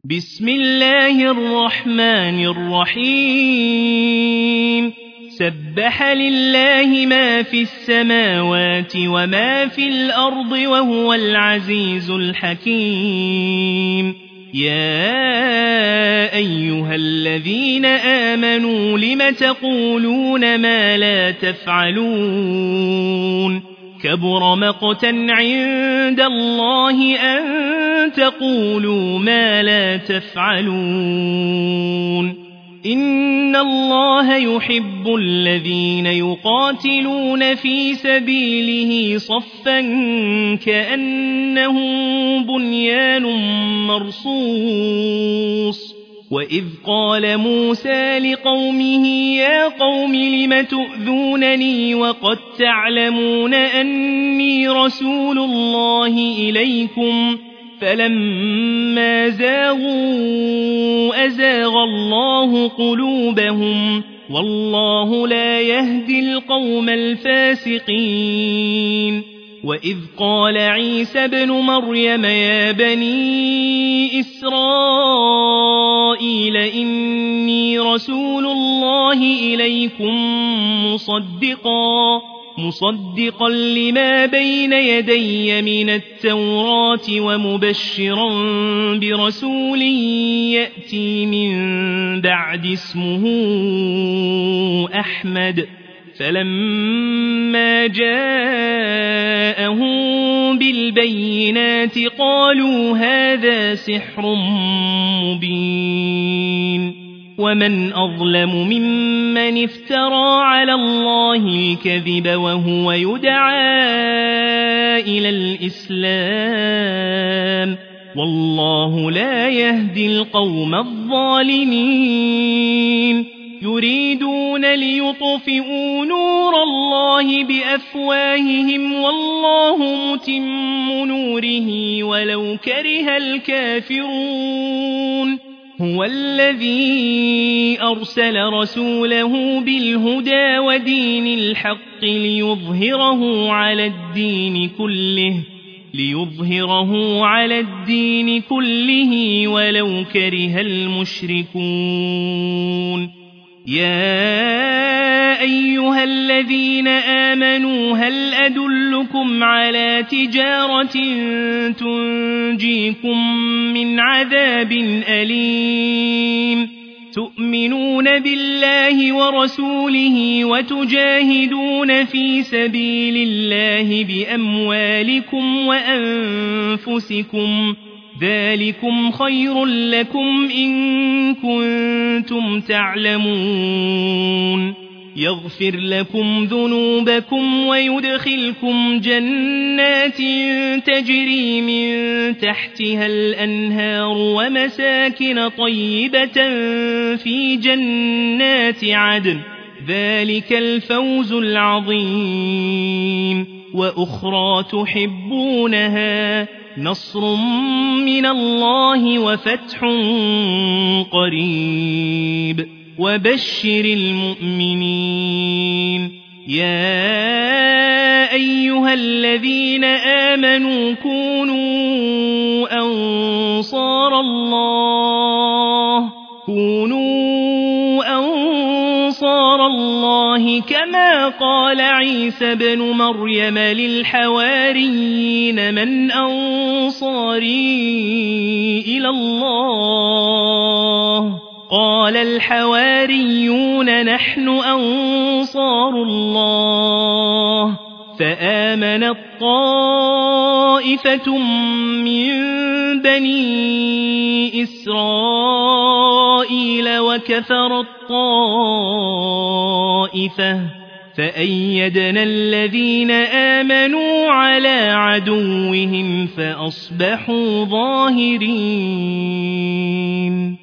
بسم الله الرحمن الرحيم سبح لله ما في السماوات وما في الأرض وهو العزيز الحكيم يا أيها الذين آمنوا لم تقولون ما لا تفعلون كبر مقتا عند الله أن تقولوا ما لا تفعلون إن الله يحب الذين يقاتلون في سبيله صفا كأنهم بنيان مرصوص وإذ قال موسى لقومه يا قوم لم تؤذونني وقد تعلمون أني رسول الله إليكم فلما زاغوا أزاغ الله قلوبهم والله لا يهدي القوم الفاسقين وإذ قال عيسى ابن مريم يا بني إسرائيل إني رسول الله إليكم مصدقا لما بين يدي من التوراة ومبشرا برسول يأتي من بعد اسمه أحمد فلما جاءهم بالبينات قالوا هذا سحر مبين ومن أظلم ممن افترى على الله الكذب وهو يدعى إلى الإسلام والله لا يهدي القوم الظالمين يريدون ليطفئوا نور الله بأفواههم والله متم نوره ولو كره الكافرون هو الذي أرسل رسوله بالهدى ودين الحق ليظهره على الدين كله ولو كره المشركون يا أيها الذين آمنوا هل أدلكم على تجارة تنجيكم من عذاب أليم تؤمنون بالله ورسوله وتجاهدون في سبيل الله بأموالكم وأنفسكم ذلكم خير لكم إن كنتم تعلمون يغفر لكم ذنوبكم ويدخلكم جنات تجري من تحتها الأنهار ومساكن طيبة في جنات عدن ذلك الفوز العظيم وأخرى تحبونها نصر من الله وفتح قريب وبشر المؤمنين يا أيها الذين آمنوا كونوا أنصار الله كما قال عيسى بن مريم للحواريين من أنصاري إلى الله قال الحواريون نحن أنصار الله فآمنت طائفة من بني إسرائيل وكفرت طائفة فأيدنا الذين آمنوا على عدوهم فأصبحوا ظاهرين